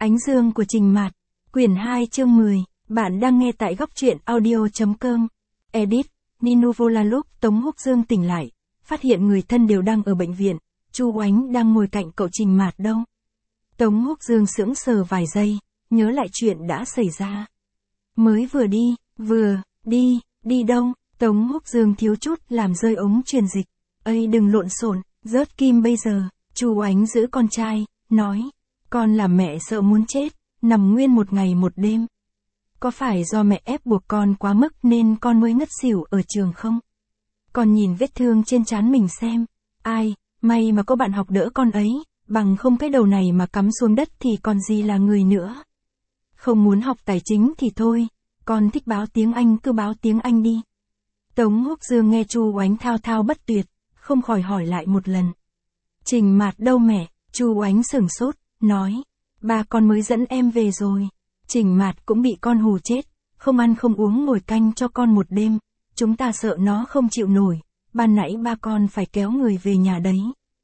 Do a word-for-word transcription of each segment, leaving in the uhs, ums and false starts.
Ánh dương của Trình Mạt, quyển hai chương mười, bạn đang nghe tại góc truyện audio.com. Edit, Ninuvola. Lúc Tống Húc Dương tỉnh lại, phát hiện người thân đều đang ở bệnh viện, Chu Oánh đang ngồi cạnh cậu Trình Mạt đâu. Tống Húc Dương sững sờ vài giây, nhớ lại chuyện đã xảy ra. Mới vừa đi, vừa, đi, đi đâu? Tống Húc Dương thiếu chút làm rơi ống truyền dịch. Ây đừng lộn xộn, rớt kim bây giờ. Chu Oánh giữ con trai, nói. Con làm mẹ sợ muốn chết, nằm nguyên một ngày một đêm. Có phải do mẹ ép buộc con quá mức nên con mới ngất xỉu ở trường không? Con nhìn vết thương trên trán mình xem. Ai, may mà có bạn học đỡ con ấy, bằng không cái đầu này mà cắm xuống đất thì còn gì là người nữa. Không muốn học tài chính thì thôi, con thích báo tiếng Anh cứ báo tiếng Anh đi. Tống Húc Dương nghe Chu Oánh thao thao bất tuyệt, không khỏi hỏi lại một lần. Trình Mạt đâu mẹ? Chu Oánh sửng sốt, nói. Ba con mới dẫn em về rồi. Trình Mạt cũng bị con hù chết, không ăn không uống ngồi canh cho con một đêm. Chúng ta sợ nó không chịu nổi, ban nãy ba con phải kéo người về nhà đấy.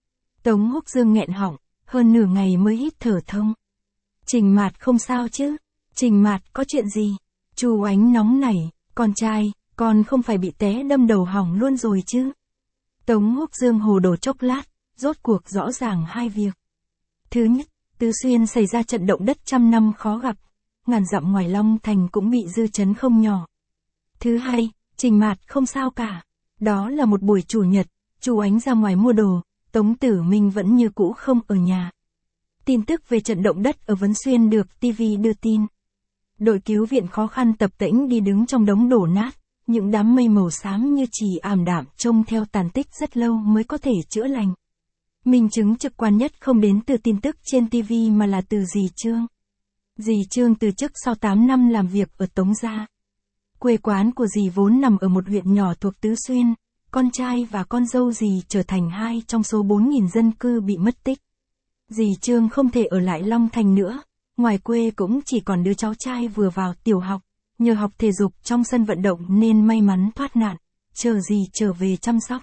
Tống Húc Dương nghẹn họng, hơn nửa ngày mới hít thở thông. Trình Mạt không sao chứ? Trình Mạt có chuyện gì? Chu Oánh nóng nảy, con trai, con không phải bị té đâm đầu hỏng luôn rồi chứ? Tống Húc Dương hồ đồ chốc lát, rốt cuộc rõ ràng hai việc. Thứ nhất, Tứ Xuyên xảy ra trận động đất trăm năm khó gặp, ngàn dặm ngoài Long Thành cũng bị dư chấn không nhỏ. Thứ hai, Trình Mạt không sao cả. Đó là một buổi chủ nhật, Chu Oánh ra ngoài mua đồ, Tống Tử Minh vẫn như cũ không ở nhà. Tin tức về trận động đất ở Vấn Xuyên được ti vi đưa tin. Đội cứu viện khó khăn tập tễnh đi đứng trong đống đổ nát, những đám mây màu xám như chì ảm đạm trông theo tàn tích rất lâu mới có thể chữa lành. Minh chứng trực quan nhất không đến từ tin tức trên ti vi mà là từ dì Trương. Dì Trương từ chức sau tám năm làm việc ở Tống Gia. Quê quán của dì vốn nằm ở một huyện nhỏ thuộc Tứ Xuyên, con trai và con dâu dì trở thành hai trong số bốn nghìn dân cư bị mất tích. Dì Trương không thể ở lại Long Thành nữa, ngoài quê cũng chỉ còn đứa cháu trai vừa vào tiểu học, nhờ học thể dục trong sân vận động nên may mắn thoát nạn, chờ dì trở về chăm sóc.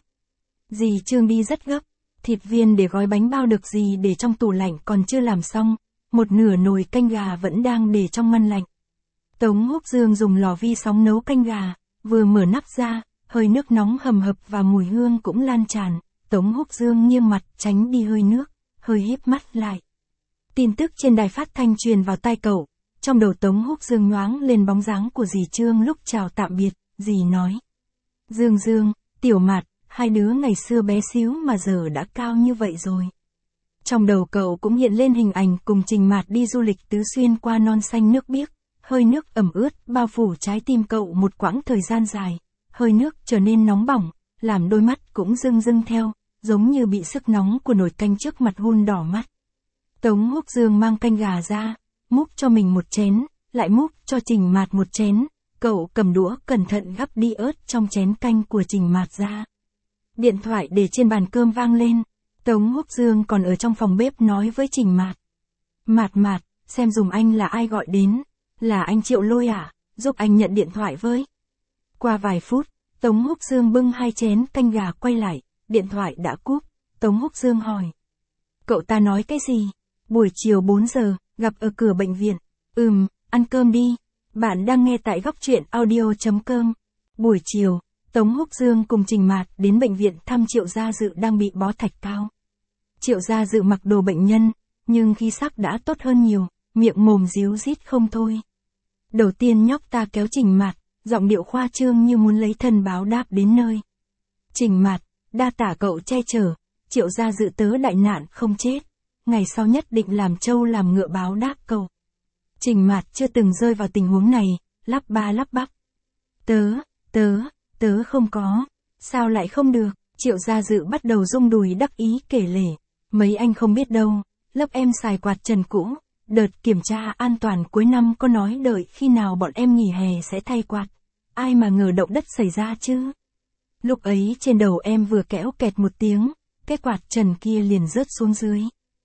Dì Trương đi rất gấp, thịt viên để gói bánh bao được dì để trong tủ lạnh còn chưa làm xong, một nửa nồi canh gà vẫn đang để trong ngăn lạnh. Tống Húc Dương dùng lò vi sóng nấu canh gà, vừa mở nắp ra, hơi nước nóng hầm hập và mùi hương cũng lan tràn. Tống Húc Dương nghiêng mặt tránh đi hơi nước, hơi híp mắt lại. Tin tức trên đài phát thanh truyền vào tai cậu, trong đầu Tống Húc Dương nhoáng lên bóng dáng của dì Trương lúc chào tạm biệt, dì nói. Dương Dương, Tiểu Mạt, hai đứa ngày xưa bé xíu mà giờ đã cao như vậy rồi. Trong đầu cậu cũng hiện lên hình ảnh cùng Trình Mạt đi du lịch Tứ Xuyên qua non xanh nước biếc, hơi nước ẩm ướt bao phủ trái tim cậu một quãng thời gian dài, hơi nước trở nên nóng bỏng, làm đôi mắt cũng rưng rưng theo, giống như bị sức nóng của nồi canh trước mặt hun đỏ mắt. Tống Húc Dương mang canh gà ra, múc cho mình một chén, lại múc cho Trình Mạt một chén, cậu cầm đũa cẩn thận gắp đi ớt trong chén canh của Trình Mạt ra. Điện thoại để trên bàn cơm vang lên, Tống Húc Dương còn ở trong phòng bếp nói với Trình Mạt. Mạt Mạt, xem dùm anh là ai gọi đến, là anh Triệu Lôi à, giúp anh nhận điện thoại với. Qua vài phút, Tống Húc Dương bưng hai chén canh gà quay lại, điện thoại đã cúp, Tống Húc Dương hỏi. Cậu ta nói cái gì? Buổi chiều bốn giờ, gặp ở cửa bệnh viện. Ừm, ăn cơm đi. Bạn đang nghe tại góc truyện audio.com. Buổi chiều, Tống Húc Dương cùng Trình Mạt đến bệnh viện thăm Triệu Gia Dự đang bị bó thạch cao. Triệu Gia Dự mặc đồ bệnh nhân, nhưng khí sắc đã tốt hơn nhiều, miệng mồm díu dít không thôi. Đầu tiên nhóc ta kéo Trình Mạt, giọng điệu khoa trương như muốn lấy thân báo đáp đến nơi. Trình Mạt, đa tả cậu che chở, Triệu Gia Dự tớ đại nạn không chết, ngày sau nhất định làm trâu làm ngựa báo đáp cậu. Trình Mạt chưa từng rơi vào tình huống này, lắp ba lắp bắp. Tớ, tớ, tớ không có, sao lại không được? Triệu Gia Dự bắt đầu rung đùi đắc ý kể lể. Mấy anh không biết đâu, lớp em xài quạt trần cũ, đợt kiểm tra an toàn cuối năm có nói đợi khi nào bọn em nghỉ hè sẽ thay quạt. Ai mà ngờ động đất xảy ra chứ? Lúc ấy trên đầu em vừa kéo kẹt một tiếng, cái quạt trần kia liền rớt xuống dưới.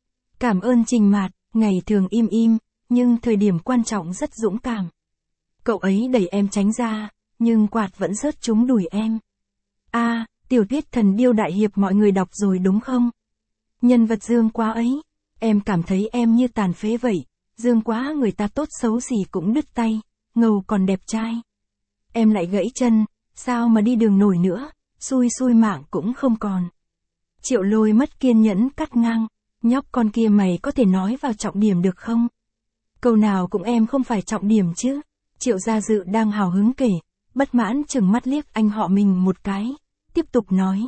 Cảm ơn Trình Mạt, ngày thường im im, nhưng thời điểm quan trọng rất dũng cảm. Cậu ấy đẩy em tránh ra, nhưng quạt vẫn rớt trúng đùi em. A, à, tiểu thuyết Thần Điêu Đại Hiệp mọi người đọc rồi đúng không? Nhân vật Dương quá ấy, em cảm thấy em như tàn phế vậy, Dương quá, người ta tốt xấu gì cũng đứt tay, ngầu còn đẹp trai. Em lại gãy chân, sao mà đi đường nổi nữa, xui xui mạng cũng không còn. Triệu Lôi mất kiên nhẫn cắt ngang, nhóc con kia mày có thể nói vào trọng điểm được không? Câu nào cũng em không phải trọng điểm chứ. Triệu Gia Dự đang hào hứng kể, bất mãn chừng mắt liếc anh họ mình một cái, tiếp tục nói.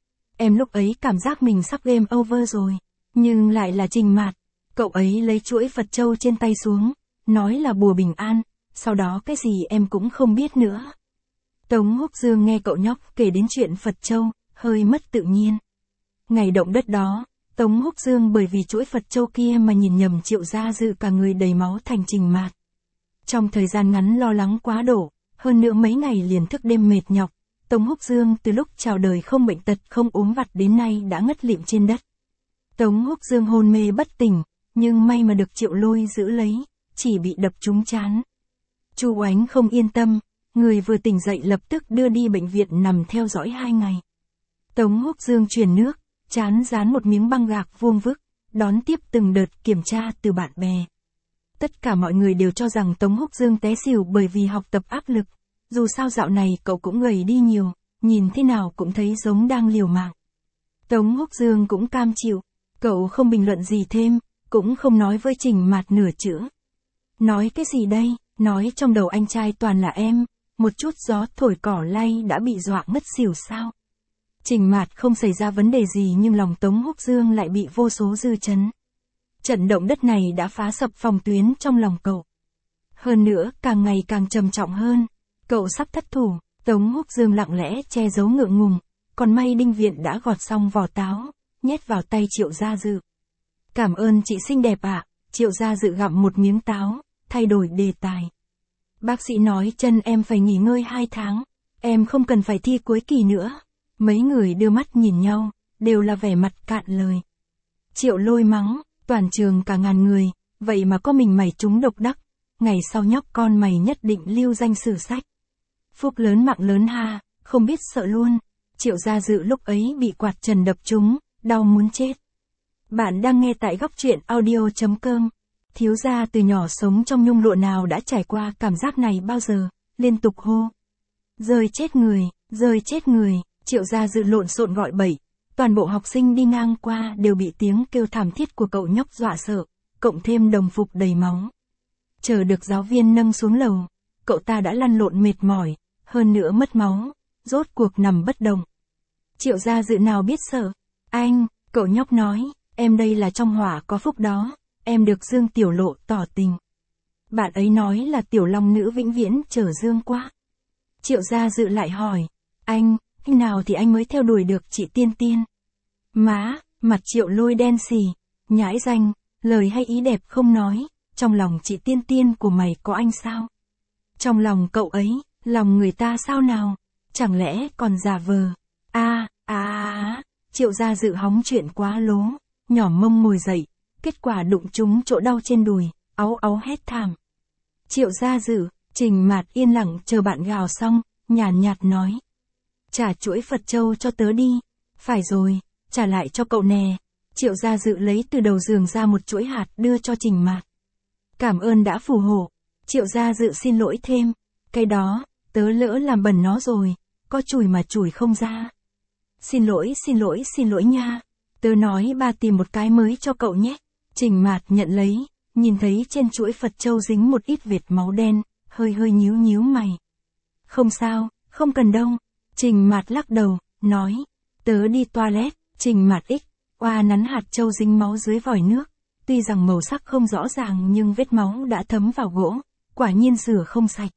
Em lúc ấy cảm giác mình sắp game over rồi, nhưng lại là Trình Mạt. Cậu ấy lấy chuỗi Phật châu trên tay xuống, nói là bùa bình an, sau đó cái gì em cũng không biết nữa. Tống Húc Dương nghe cậu nhóc kể đến chuyện Phật châu, hơi mất tự nhiên. Ngày động đất đó, Tống Húc Dương bởi vì chuỗi Phật châu kia mà nhìn nhầm Triệu Gia Dự cả người đầy máu thành Trình Mạt. Trong thời gian ngắn lo lắng quá độ, hơn nữa mấy ngày liền thức đêm mệt nhọc, Tống Húc Dương từ lúc chào đời không bệnh tật không ốm vặt đến nay đã ngất lịm trên đất. Tống Húc Dương hôn mê bất tỉnh, nhưng may mà được Triệu Lôi giữ lấy, chỉ bị đập trúng trán. Chu Oánh không yên tâm, người vừa tỉnh dậy lập tức đưa đi bệnh viện nằm theo dõi hai ngày. Tống Húc Dương truyền nước, trán dán một miếng băng gạc vuông vức, đón tiếp từng đợt kiểm tra từ bạn bè. Tất cả mọi người đều cho rằng Tống Húc Dương té xỉu bởi vì học tập áp lực, dù sao dạo này cậu cũng gầy đi nhiều, nhìn thế nào cũng thấy giống đang liều mạng. Tống Húc Dương cũng cam chịu, cậu không bình luận gì thêm, cũng không nói với Trình Mạt nửa chữ. Nói cái gì đây, nói trong đầu anh trai toàn là em, một chút gió thổi cỏ lay đã bị dọa ngất xỉu sao. Trình Mạt không xảy ra vấn đề gì nhưng lòng Tống Húc Dương lại bị vô số dư chấn. Trận động đất này đã phá sập phòng tuyến trong lòng cậu. Hơn nữa, càng ngày càng trầm trọng hơn, cậu sắp thất thủ, Tống Húc Dương lặng lẽ che giấu ngượng ngùng, còn may Đinh Viện đã gọt xong vỏ táo, nhét vào tay Triệu Gia Dự. Cảm ơn chị xinh đẹp ạ, Triệu Gia Dự gặm một miếng táo, thay đổi đề tài. Bác sĩ nói chân em phải nghỉ ngơi hai tháng, em không cần phải thi cuối kỳ nữa. Mấy người đưa mắt nhìn nhau, đều là vẻ mặt cạn lời. Triệu Lôi mắng, toàn trường cả ngàn người, vậy mà có mình mày trúng độc đắc, ngày sau nhóc con mày nhất định lưu danh sử sách. Phúc lớn mạng lớn ha, không biết sợ luôn. Triệu Gia Dự lúc ấy bị quạt trần đập trúng, đau muốn chết. Bạn đang nghe tại góc truyện audio chấm com. Thiếu gia từ nhỏ sống trong nhung lụa nào đã trải qua cảm giác này bao giờ, liên tục hô. Rơi chết người, rơi chết người, Triệu Gia Dự lộn xộn gọi bậy. Toàn bộ học sinh đi ngang qua đều bị tiếng kêu thảm thiết của cậu nhóc dọa sợ, cộng thêm đồng phục đầy máu. Chờ được giáo viên nâng xuống lầu, cậu ta đã lăn lộn mệt mỏi, hơn nữa mất máu, rốt cuộc nằm bất động. Triệu Gia Dự nào biết sợ. Anh, cậu nhóc nói, em đây là trong hỏa có phúc đó, em được Dương Tiểu Lộ tỏ tình. Bạn ấy nói là Tiểu Long Nữ vĩnh viễn chờ Dương quá. Triệu Gia Dự lại hỏi, anh, khi nào thì anh mới theo đuổi được chị Tiên Tiên? Má, mặt Triệu Lôi đen xì, nhãi danh, lời hay ý đẹp không nói, trong lòng chị Tiên Tiên của mày có anh sao? Trong lòng cậu ấy, lòng người ta sao nào? Chẳng lẽ còn giả vờ? A, a a, Triệu Gia Dự hóng chuyện quá lố, nhỏ mông ngồi dậy, kết quả đụng trúng chỗ đau trên đùi, áu áu hét thảm. Triệu Gia Dự, Trình Mạt yên lặng chờ bạn gào xong, nhàn nhạt nói. Trả chuỗi Phật châu cho tớ đi. Phải rồi, trả lại cho cậu nè. Triệu Gia Dự lấy từ đầu giường ra một chuỗi hạt đưa cho Trình Mạt. Cảm ơn đã phù hộ. Triệu Gia Dự xin lỗi thêm. Cái đó, tớ lỡ làm bẩn nó rồi, có chùi mà chùi không ra. Xin lỗi xin lỗi xin lỗi nha. Tớ nói ba tìm một cái mới cho cậu nhé. Trình Mạt nhận lấy, nhìn thấy trên chuỗi Phật châu dính một ít vệt máu đen, hơi hơi nhíu nhíu mày. Không sao, không cần đâu. Trình Mạt lắc đầu, nói, tớ đi toilet. Trình Mạt ích, oa nắn hạt châu dính máu dưới vòi nước, tuy rằng màu sắc không rõ ràng nhưng vết máu đã thấm vào gỗ, quả nhiên rửa không sạch.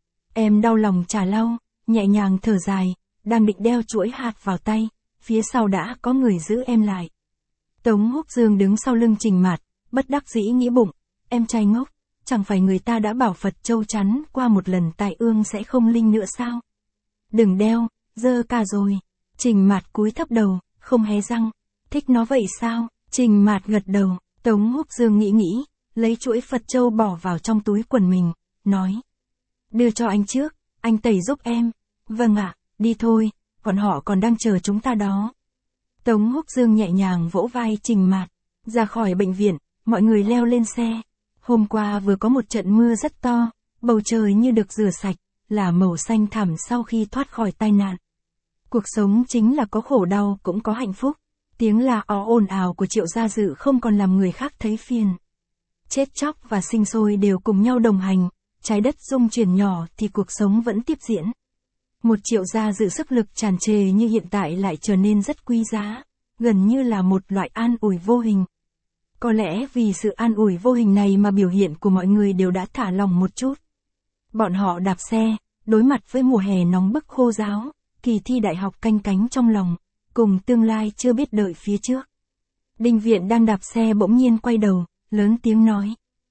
Em đau lòng chả lau, nhẹ nhàng thở dài, đang định đeo chuỗi hạt vào tay, phía sau đã có người giữ em lại. Tống Húc Dương đứng sau lưng Trình Mạt, bất đắc dĩ nghĩ bụng, em trai ngốc, chẳng phải người ta đã bảo Phật châu chắn qua một lần tại ương sẽ không linh nữa sao? Đừng đeo, dơ cả rồi. Trình Mạt cúi thấp đầu, không hé răng. Thích nó vậy sao? Trình Mạt gật đầu. Tống Húc Dương nghĩ nghĩ, lấy chuỗi Phật châu bỏ vào trong túi quần mình, nói. Đưa cho anh trước, anh tẩy giúp em. Vâng ạ, đi thôi, bọn họ còn đang chờ chúng ta đó. Tống Húc Dương nhẹ nhàng vỗ vai Trình Mạt. Ra khỏi bệnh viện, mọi người leo lên xe. Hôm qua vừa có một trận mưa rất to, bầu trời như được rửa sạch, là màu xanh thẳm sau khi thoát khỏi tai nạn. Cuộc sống chính là có khổ đau cũng có hạnh phúc. Tiếng la ó ồn ào của Triệu Gia Dự không còn làm người khác thấy phiền. Chết chóc và sinh sôi đều cùng nhau đồng hành, trái đất rung chuyển nhỏ thì cuộc sống vẫn tiếp diễn. Một Triệu Gia Dự sức lực tràn trề như hiện tại lại trở nên rất quý giá, gần như là một loại an ủi vô hình. Có lẽ vì sự an ủi vô hình này mà biểu hiện của mọi người đều đã thả lỏng một chút. Bọn họ đạp xe, đối mặt với mùa hè nóng bức khô ráo, kỳ thi đại học canh cánh trong lòng, cùng tương lai chưa biết đợi phía trước. Đinh Viện đang đạp xe bỗng nhiên quay đầu, lớn tiếng nói.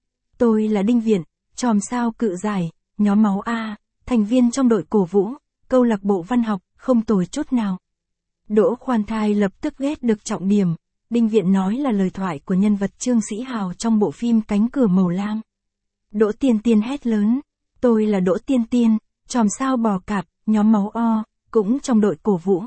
Tôi là Đinh Viện, chòm sao cự giải, nhóm máu A, thành viên trong đội cổ vũ, câu lạc bộ văn học, không tồi chút nào. Đỗ Khoan Thai lập tức ghét được trọng điểm. Đinh Viện nói là lời thoại của nhân vật Trương Sĩ Hào trong bộ phim Cánh cửa màu lam. Đỗ Tiên Tiên hét lớn. Tôi là Đỗ Tiên Tiên, chòm sao bò cạp, nhóm máu O, cũng trong đội cổ vũ.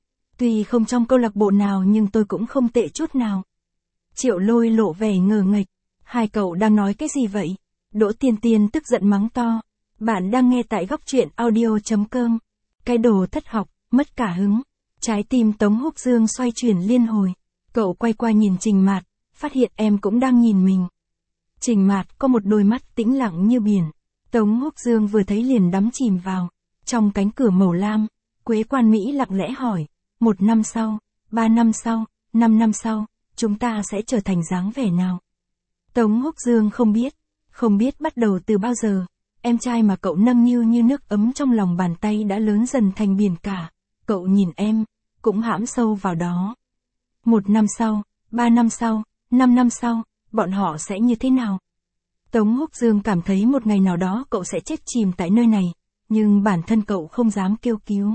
Tuy không trong câu lạc bộ nào nhưng tôi cũng không tệ chút nào. Triệu Lôi lộ vẻ ngờ nghệch. Hai cậu đang nói cái gì vậy? Đỗ Tiên Tiên tức giận mắng to. Bạn đang nghe tại góc truyện audio.com. Cái đồ thất học, mất cả hứng. Trái tim Tống Húc Dương xoay chuyển liên hồi. Cậu quay qua nhìn Trình Mạt, phát hiện em cũng đang nhìn mình. Trình Mạt có một đôi mắt tĩnh lặng như biển. Tống Húc Dương vừa thấy liền đắm chìm vào. Trong cánh cửa màu lam, Quế Quan Mỹ lặng lẽ hỏi. Một năm sau, ba năm sau, năm năm sau, chúng ta sẽ trở thành dáng vẻ nào? Tống Húc Dương không biết. Không biết bắt đầu từ bao giờ. Em trai mà cậu nâng niu như nước ấm trong lòng bàn tay đã lớn dần thành biển cả. Cậu nhìn em, cũng hãm sâu vào đó. Một năm sau, ba năm sau, năm năm sau, bọn họ sẽ như thế nào? Tống Húc Dương cảm thấy một ngày nào đó cậu sẽ chết chìm tại nơi này, nhưng bản thân cậu không dám kêu cứu.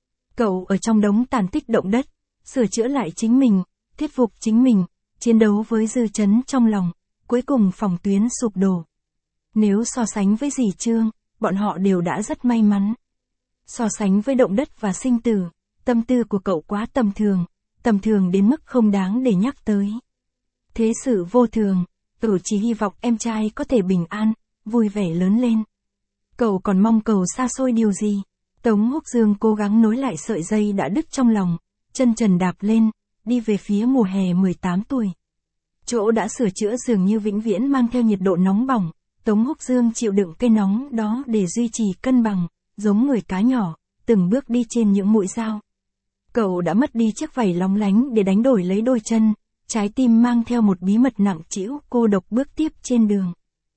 Cậu ở trong đống tàn tích động đất, sửa chữa lại chính mình, thuyết phục chính mình, chiến đấu với dư chấn trong lòng, cuối cùng phòng tuyến sụp đổ. Nếu so sánh với dì Trương, bọn họ đều đã rất may mắn. So sánh với động đất và sinh tử, tâm tư của cậu quá tầm thường, tầm thường đến mức không đáng để nhắc tới. Thế sự vô thường, cậu chỉ hy vọng em trai có thể bình an, vui vẻ lớn lên. Cậu còn mong cầu xa xôi điều gì? Tống Húc Dương cố gắng nối lại sợi dây đã đứt trong lòng, chân trần đạp lên, đi về phía mùa hè mười tám tuổi. Chỗ đã sửa chữa dường như vĩnh viễn mang theo nhiệt độ nóng bỏng, Tống Húc Dương chịu đựng cái nóng đó để duy trì cân bằng, giống người cá nhỏ, từng bước đi trên những mũi dao. Cậu đã mất đi chiếc vảy lóng lánh để đánh đổi lấy đôi chân, trái tim mang theo một bí mật nặng trĩu cô độc bước tiếp trên đường.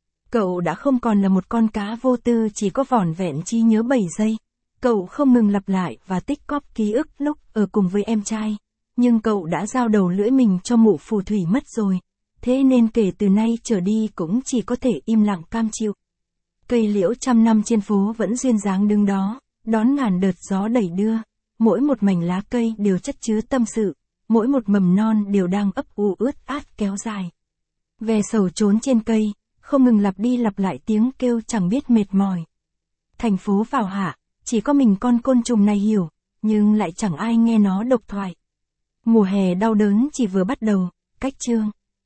Cậu đã không còn là một con cá vô tư chỉ có vỏn vẹn trí nhớ bảy giây. Cậu không ngừng lặp lại và tích cóp ký ức lúc ở cùng với em trai. Nhưng cậu đã giao đầu lưỡi mình cho mụ phù thủy mất rồi. Thế nên kể từ nay trở đi cũng chỉ có thể im lặng cam chịu. Cây liễu trăm năm trên phố vẫn duyên dáng đứng đó, đón ngàn đợt gió đẩy đưa. Mỗi một mảnh lá cây đều chất chứa tâm sự, mỗi một mầm non đều đang ấp ủ ướt át kéo dài. Ve sầu trốn trên cây, không ngừng lặp đi lặp lại tiếng kêu chẳng biết mệt mỏi. Thành phố vào hạ, chỉ có mình con côn trùng này hiểu, nhưng lại chẳng ai nghe nó độc thoại. Mùa hè đau đớn chỉ vừa bắt đầu, cách chương.